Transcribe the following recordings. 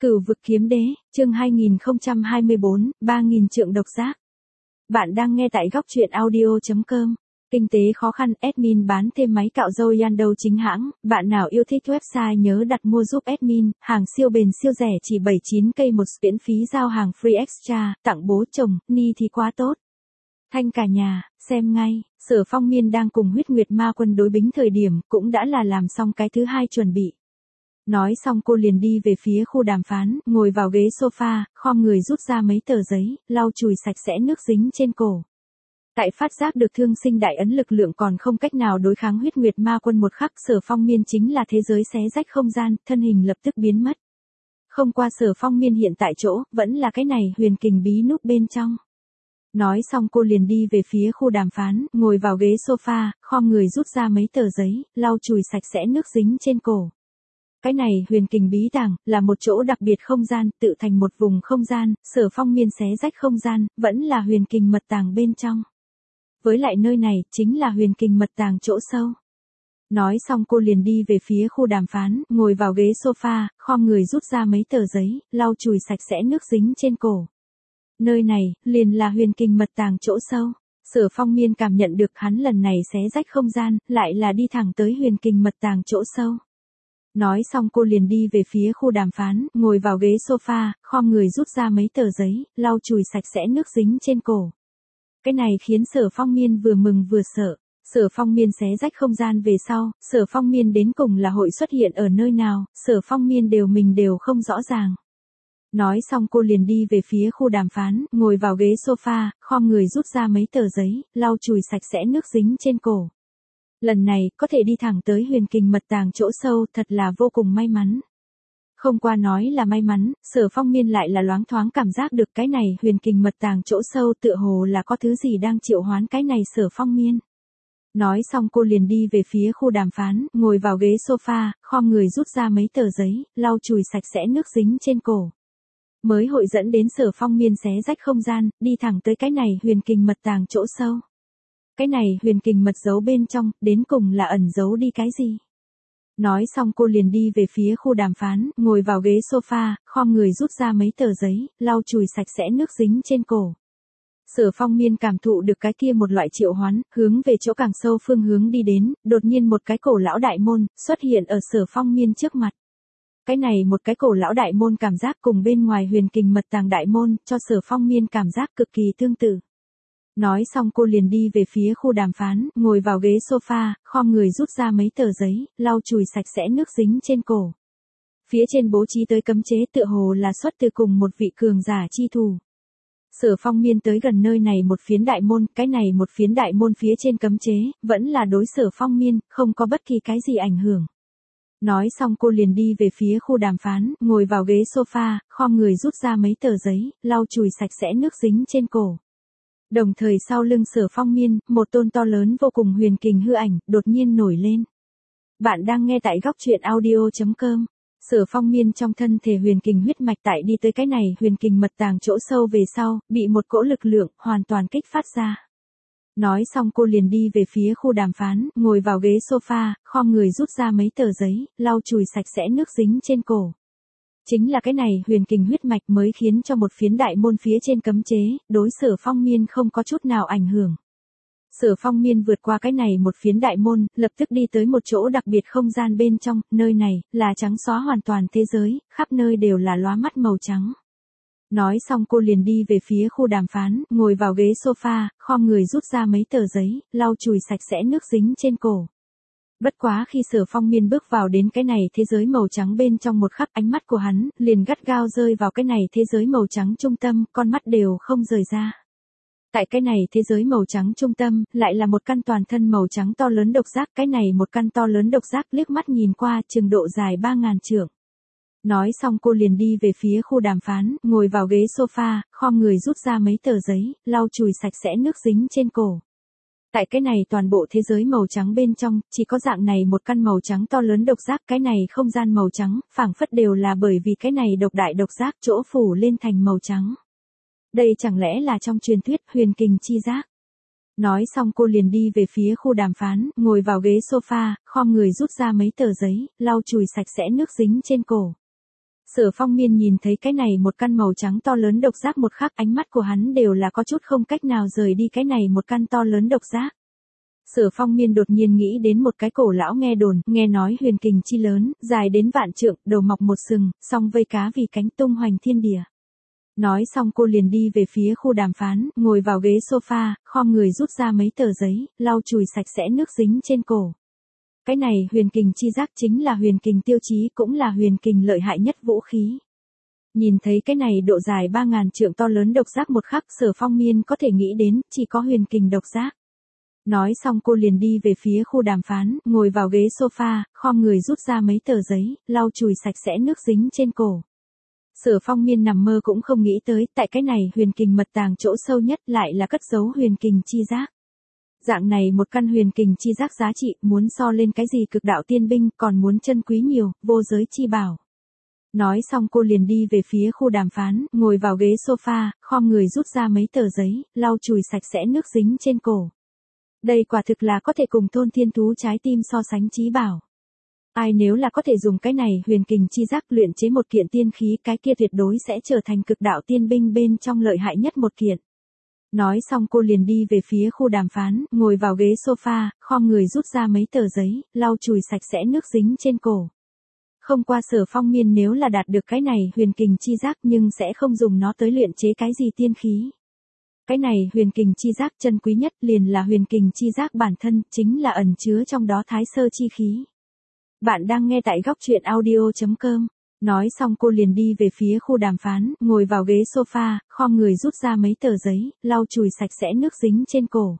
Cửu vực kiếm đế, chương 2024, 3.000 trượng độc giác. Bạn đang nghe tại góc truyện audio.com. Kinh tế khó khăn, admin bán thêm máy cạo râu Yandou chính hãng. Bạn nào yêu thích website nhớ đặt mua giúp admin. Hàng siêu bền siêu rẻ chỉ 79k một, miễn phí giao hàng free extra, tặng bố chồng, ni thì quá tốt. Thanh cả nhà, xem ngay. Sở Phong Miên đang cùng Huyết Nguyệt Ma Quân đối bính thời điểm, cũng đã là làm xong cái thứ hai chuẩn bị. Nói xong cô liền đi về phía khu đàm phán, ngồi vào ghế sofa, khom người rút ra mấy tờ giấy, lau chùi sạch sẽ nước dính trên cổ. Tại phát giác được thương sinh đại ấn lực lượng còn không cách nào đối kháng Huyết Nguyệt Ma Quân một khắc, Sở Phong Miên chính là thế giới xé rách không gian, thân hình lập tức biến mất. Không qua Sở Phong Miên hiện tại chỗ, vẫn là cái này huyền kình bí núp bên trong. Nói xong cô liền đi về phía khu đàm phán, ngồi vào ghế sofa, khom người rút ra mấy tờ giấy, lau chùi sạch sẽ nước dính trên cổ. Cái này huyền kình bí tàng, là một chỗ đặc biệt không gian, tự thành một vùng không gian, Sở Phong Miên xé rách không gian, vẫn là huyền kình mật tàng bên trong. Với lại nơi này, chính là huyền kình mật tàng chỗ sâu. Nói xong cô liền đi về phía khu đàm phán, ngồi vào ghế sofa, khom người rút ra mấy tờ giấy, lau chùi sạch sẽ nước dính trên cổ. Nơi này, liền là huyền kình mật tàng chỗ sâu. Sở Phong Miên cảm nhận được hắn lần này xé rách không gian, lại là đi thẳng tới huyền kình mật tàng chỗ sâu. Nói xong cô liền đi về phía khu đàm phán, ngồi vào ghế sofa, khom người rút ra mấy tờ giấy, lau chùi sạch sẽ nước dính trên cổ. Cái này khiến Sở Phong Miên vừa mừng vừa sợ. Sở Phong Miên xé rách không gian về sau, Sở Phong Miên đến cùng là hội xuất hiện ở nơi nào, Sở Phong Miên mình đều không rõ ràng. Nói xong cô liền đi về phía khu đàm phán, ngồi vào ghế sofa, khom người rút ra mấy tờ giấy, lau chùi sạch sẽ nước dính trên cổ. Lần này, có thể đi thẳng tới huyền kình mật tàng chỗ sâu, thật là vô cùng may mắn. Không qua nói là may mắn, Sở Phong Miên lại là loáng thoáng cảm giác được cái này huyền kình mật tàng chỗ sâu tựa hồ là có thứ gì đang triệu hoán cái này Sở Phong Miên. Nói xong cô liền đi về phía khu đàm phán, ngồi vào ghế sofa, khom người rút ra mấy tờ giấy, lau chùi sạch sẽ nước dính trên cổ. Mới hội dẫn đến Sở Phong Miên xé rách không gian, đi thẳng tới cái này huyền kình mật tàng chỗ sâu. Cái này huyền kình mật giấu bên trong, đến cùng là ẩn giấu đi cái gì? Nói xong cô liền đi về phía khu đàm phán, ngồi vào ghế sofa, khom người rút ra mấy tờ giấy, lau chùi sạch sẽ nước dính trên cổ. Sở Phong Miên cảm thụ được cái kia một loại triệu hoán, hướng về chỗ càng sâu phương hướng đi đến, đột nhiên một cái cổ lão đại môn, xuất hiện ở Sở Phong Miên trước mặt. Cái này một cái cổ lão đại môn cảm giác cùng bên ngoài huyền kình mật tàng đại môn, cho Sở Phong Miên cảm giác cực kỳ tương tự. Nói xong cô liền đi về phía khu đàm phán, ngồi vào ghế sofa, khom người rút ra mấy tờ giấy, lau chùi sạch sẽ nước dính trên cổ. Phía trên bố trí tới cấm chế tựa hồ là xuất từ cùng một vị cường giả chi thủ. Sở Phong Miên tới gần nơi này một phiến đại môn, cái này một phiến đại môn phía trên cấm chế, vẫn là đối Sở Phong Miên, không có bất kỳ cái gì ảnh hưởng. Nói xong cô liền đi về phía khu đàm phán, ngồi vào ghế sofa, khom người rút ra mấy tờ giấy, lau chùi sạch sẽ nước dính trên cổ. Đồng thời sau lưng Sở Phong Miên, một tôn to lớn vô cùng huyền kình hư ảnh, đột nhiên nổi lên. Bạn đang nghe tại góc truyện audio.com. Sở Phong Miên trong thân thể huyền kình huyết mạch tại đi tới cái này huyền kình mật tàng chỗ sâu về sau, bị một cỗ lực lượng hoàn toàn kích phát ra. Nói xong cô liền đi về phía khu đàm phán, ngồi vào ghế sofa, khom người rút ra mấy tờ giấy, lau chùi sạch sẽ nước dính trên cổ. Chính là cái này huyền kình huyết mạch mới khiến cho một phiến đại môn phía trên cấm chế, đối Sở Phong Miên không có chút nào ảnh hưởng. Sở Phong Miên vượt qua cái này một phiến đại môn, lập tức đi tới một chỗ đặc biệt không gian bên trong, nơi này, là trắng xóa hoàn toàn thế giới, khắp nơi đều là lóa mắt màu trắng. Nói xong cô liền đi về phía khu đàm phán, ngồi vào ghế sofa, khom người rút ra mấy tờ giấy, lau chùi sạch sẽ nước dính trên cổ. Bất quá khi Sở Phong Miên bước vào đến cái này thế giới màu trắng bên trong một khắc, ánh mắt của hắn liền gắt gao rơi vào cái này thế giới màu trắng trung tâm, con mắt đều không rời ra. Tại cái này thế giới màu trắng trung tâm, lại là một căn toàn thân màu trắng to lớn độc giác, cái này một căn to lớn độc giác liếc mắt nhìn qua, chừng độ dài 3.000 trượng. Nói xong cô liền đi về phía khu đàm phán, ngồi vào ghế sofa, khom người rút ra mấy tờ giấy, lau chùi sạch sẽ nước dính trên cổ. Tại cái này toàn bộ thế giới màu trắng bên trong, chỉ có dạng này một căn màu trắng to lớn độc giác, cái này không gian màu trắng, phảng phất đều là bởi vì cái này độc đại độc giác chỗ phủ lên thành màu trắng. Đây chẳng lẽ là trong truyền thuyết huyền kình chi giác? Nói xong cô liền đi về phía khu đàm phán, ngồi vào ghế sofa, khom người rút ra mấy tờ giấy, lau chùi sạch sẽ nước dính trên cổ. Sở Phong Miên nhìn thấy cái này một căn màu trắng to lớn độc giác một khắc ánh mắt của hắn đều là có chút không cách nào rời đi cái này một căn to lớn độc giác. Sở Phong Miên đột nhiên nghĩ đến một cái cổ lão nghe đồn, nghe nói huyền kình chi lớn, dài đến vạn trượng, đầu mọc một sừng, song vây cá vì cánh tung hoành thiên địa. Nói xong cô liền đi về phía khu đàm phán, ngồi vào ghế sofa, khom người rút ra mấy tờ giấy, lau chùi sạch sẽ nước dính trên cổ. Cái này huyền kình chi giác chính là huyền kình tiêu chí, cũng là huyền kình lợi hại nhất vũ khí. Nhìn thấy cái này độ dài 3.000 trượng to lớn độc giác một khắc, Sở Phong Miên có thể nghĩ đến, chỉ có huyền kình độc giác. Nói xong cô liền đi về phía khu đàm phán, ngồi vào ghế sofa, khom người rút ra mấy tờ giấy, lau chùi sạch sẽ nước dính trên cổ. Sở Phong Miên nằm mơ cũng không nghĩ tới, tại cái này huyền kình mật tàng chỗ sâu nhất lại là cất giấu huyền kình chi giác. Dạng này một căn huyền kình chi giác giá trị, muốn so lên cái gì cực đạo tiên binh, còn muốn chân quý nhiều, vô giới chi bảo. Nói xong cô liền đi về phía khu đàm phán, ngồi vào ghế sofa, khom người rút ra mấy tờ giấy, lau chùi sạch sẽ nước dính trên cổ. Đây quả thực là có thể cùng Thôn Thiên Thú trái tim so sánh chí bảo. Ai nếu là có thể dùng cái này huyền kình chi giác luyện chế một kiện tiên khí, cái kia tuyệt đối sẽ trở thành cực đạo tiên binh bên trong lợi hại nhất một kiện. Nói xong cô liền đi về phía khu đàm phán, ngồi vào ghế sofa, khom người rút ra mấy tờ giấy, lau chùi sạch sẽ nước dính trên cổ. Không qua Sở Phong Miên nếu là đạt được cái này huyền kình chi giác nhưng sẽ không dùng nó tới luyện chế cái gì tiên khí. Cái này huyền kình chi giác chân quý nhất liền là huyền kình chi giác bản thân, chính là ẩn chứa trong đó thái sơ chi khí. Bạn đang nghe tại góc truyện audio.com. Nói xong cô liền đi về phía khu đàm phán, ngồi vào ghế sofa, khom người rút ra mấy tờ giấy, lau chùi sạch sẽ nước dính trên cổ.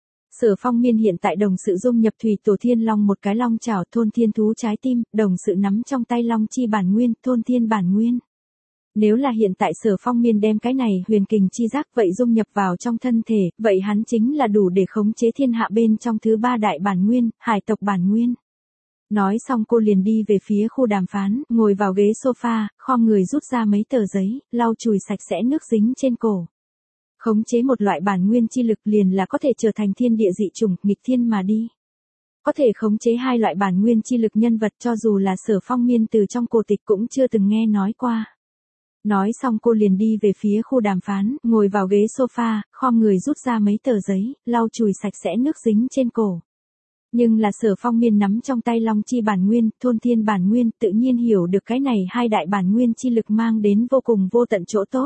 Sở Phong Miên hiện tại đồng sự dung nhập thủy tổ thiên long một cái long chảo thôn thiên thú trái tim, đồng sự nắm trong tay long chi bản nguyên, thôn thiên bản nguyên. Nếu là hiện tại Sở Phong Miên đem cái này huyền kình chi giác vậy dung nhập vào trong thân thể, vậy hắn chính là đủ để khống chế thiên hạ bên trong thứ ba đại bản nguyên, hải tộc bản nguyên. Nói xong cô liền đi về phía khu đàm phán, ngồi vào ghế sofa, khom người rút ra mấy tờ giấy, lau chùi sạch sẽ nước dính trên cổ. Khống chế một loại bản nguyên chi lực liền là có thể trở thành thiên địa dị chủng, nghịch thiên mà đi. Có thể khống chế hai loại bản nguyên chi lực nhân vật cho dù là Sở Phong Miên từ trong cổ tịch cũng chưa từng nghe nói qua. Nói xong cô liền đi về phía khu đàm phán, ngồi vào ghế sofa, khom người rút ra mấy tờ giấy, lau chùi sạch sẽ nước dính trên cổ. Nhưng là Sở Phong Miên nắm trong tay long chi bản nguyên, thôn thiên bản nguyên, tự nhiên hiểu được cái này hai đại bản nguyên chi lực mang đến vô cùng vô tận chỗ tốt.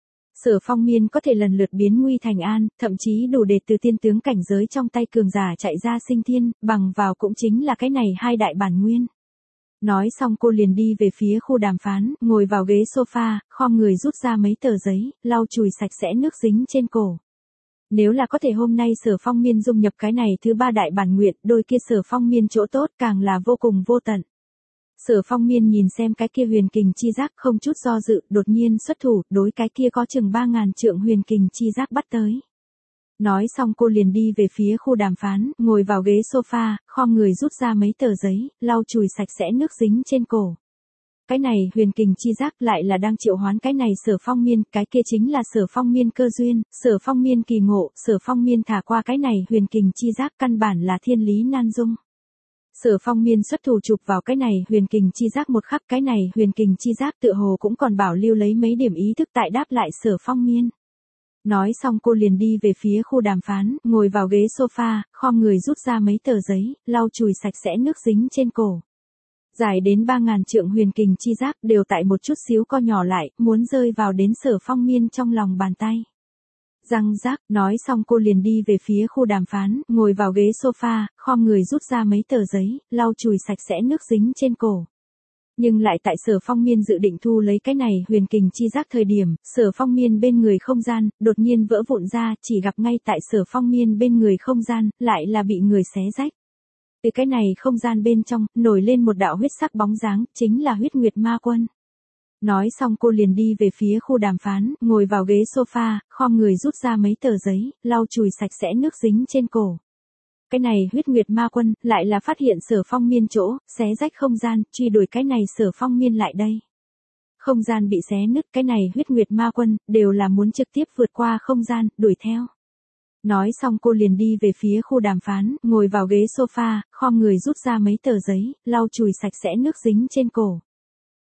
Sở Phong Miên có thể lần lượt biến nguy thành an, thậm chí đủ để từ tiên tướng cảnh giới trong tay cường giả chạy ra sinh thiên, bằng vào cũng chính là cái này hai đại bản nguyên. Nói xong cô liền đi về phía khu đàm phán, ngồi vào ghế sofa, khom người rút ra mấy tờ giấy, lau chùi sạch sẽ nước dính trên cổ. Nếu là có thể hôm nay Sở Phong Miên dung nhập cái này thứ ba đại bản nguyện, đôi kia Sở Phong Miên chỗ tốt càng là vô cùng vô tận. Sở Phong Miên nhìn xem cái kia huyền kình chi giác không chút do dự, đột nhiên xuất thủ, đối cái kia có chừng 3.000 trượng huyền kình chi giác bắt tới. Nói xong cô liền đi về phía khu đàm phán, ngồi vào ghế sofa, khom người rút ra mấy tờ giấy, lau chùi sạch sẽ nước dính trên cổ. Cái này huyền kình chi giác lại là đang triệu hoán cái này Sở Phong Miên, cái kia chính là Sở Phong Miên cơ duyên, Sở Phong Miên kỳ ngộ, Sở Phong Miên thả qua cái này huyền kình chi giác căn bản là thiên lý nan dung. Sở Phong Miên xuất thủ chụp vào cái này huyền kình chi giác một khắc, cái này huyền kình chi giác tựa hồ cũng còn bảo lưu lấy mấy điểm ý thức tại đáp lại Sở Phong Miên. Nói xong cô liền đi về phía khu đàm phán, ngồi vào ghế sofa, khom người rút ra mấy tờ giấy, lau chùi sạch sẽ nước dính trên cổ. Dài đến 3.000 trượng huyền kình chi giác đều tại một chút xíu co nhỏ lại, muốn rơi vào đến Sở Phong Miên trong lòng bàn tay. Răng rác, nói xong cô liền đi về phía khu đàm phán, ngồi vào ghế sofa, khom người rút ra mấy tờ giấy, lau chùi sạch sẽ nước dính trên cổ. Nhưng lại tại Sở Phong Miên dự định thu lấy cái này huyền kình chi giác thời điểm, Sở Phong Miên bên người không gian, đột nhiên vỡ vụn ra, chỉ gặp ngay tại Sở Phong Miên bên người không gian, lại là bị người xé rách. Từ cái này không gian bên trong, nổi lên một đạo huyết sắc bóng dáng, chính là huyết nguyệt ma quân. Nói xong cô liền đi về phía khu đàm phán, ngồi vào ghế sofa, khom người rút ra mấy tờ giấy, lau chùi sạch sẽ nước dính trên cổ. Cái này huyết nguyệt ma quân, lại là phát hiện Sở Phong Miên chỗ, xé rách không gian, truy đuổi cái này Sở Phong Miên lại đây. Không gian bị xé nứt, cái này huyết nguyệt ma quân, đều là muốn trực tiếp vượt qua không gian, đuổi theo. Nói xong cô liền đi về phía khu đàm phán, ngồi vào ghế sofa, khom người rút ra mấy tờ giấy, lau chùi sạch sẽ nước dính trên cổ.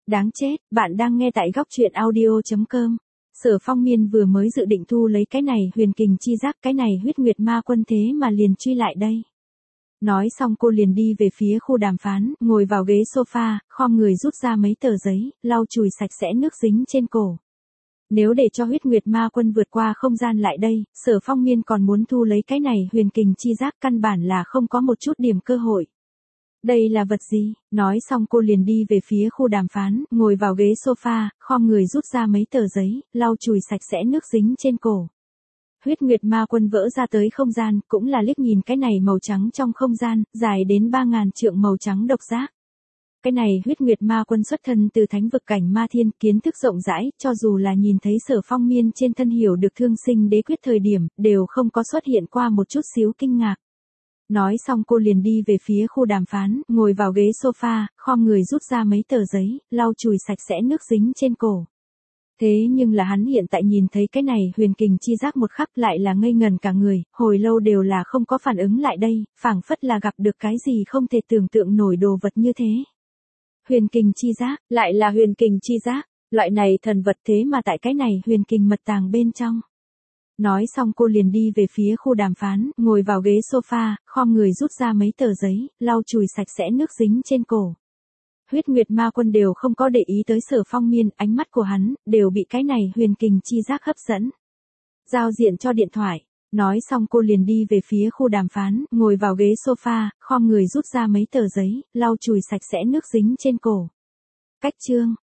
Đáng chết, bạn đang nghe tại góc truyện audio.com. Sở Phong Miên vừa mới dự định thu lấy cái này huyền kình chi giác, cái này huyết nguyệt ma quân thế mà liền truy lại đây. Nói xong cô liền đi về phía khu đàm phán, ngồi vào ghế sofa, khom người rút ra mấy tờ giấy, lau chùi sạch sẽ nước dính trên cổ. Nếu để cho huyết nguyệt ma quân vượt qua không gian lại đây, Sở Phong Miên còn muốn thu lấy cái này huyền kình chi giác căn bản là không có một chút điểm cơ hội. Đây là vật gì? Nói xong cô liền đi về phía khu đàm phán, ngồi vào ghế sofa, khom người rút ra mấy tờ giấy, lau chùi sạch sẽ nước dính trên cổ. Huyết nguyệt ma quân vỡ ra tới không gian, cũng là liếc nhìn cái này màu trắng trong không gian, dài đến 3.000 trượng màu trắng độc giác. Cái này huyết nguyệt ma quân xuất thân từ thánh vực cảnh ma thiên, kiến thức rộng rãi, cho dù là nhìn thấy Sở Phong Miên trên thân hiểu được thương sinh đế quyết thời điểm, đều không có xuất hiện qua một chút xíu kinh ngạc. Nói xong cô liền đi về phía khu đàm phán, ngồi vào ghế sofa, khom người rút ra mấy tờ giấy, lau chùi sạch sẽ nước dính trên cổ. Thế nhưng là hắn hiện tại nhìn thấy cái này huyền kình chi giác một khắc lại là ngây ngần cả người, hồi lâu đều là không có phản ứng lại đây, phảng phất là gặp được cái gì không thể tưởng tượng nổi đồ vật như thế. Huyền kình chi giác, lại là huyền kình chi giác, loại này thần vật thế mà tại cái này huyền kình mật tàng bên trong. Nói xong cô liền đi về phía khu đàm phán, ngồi vào ghế sofa, khom người rút ra mấy tờ giấy, lau chùi sạch sẽ nước dính trên cổ. Huyết nguyệt ma quân đều không có để ý tới Sở Phong Miên, ánh mắt của hắn, đều bị cái này huyền kình chi giác hấp dẫn. Giao diện cho điện thoại. Nói xong cô liền đi về phía khu đàm phán, ngồi vào ghế sofa, khom người rút ra mấy tờ giấy, lau chùi sạch sẽ nước dính trên cổ. Cách chương.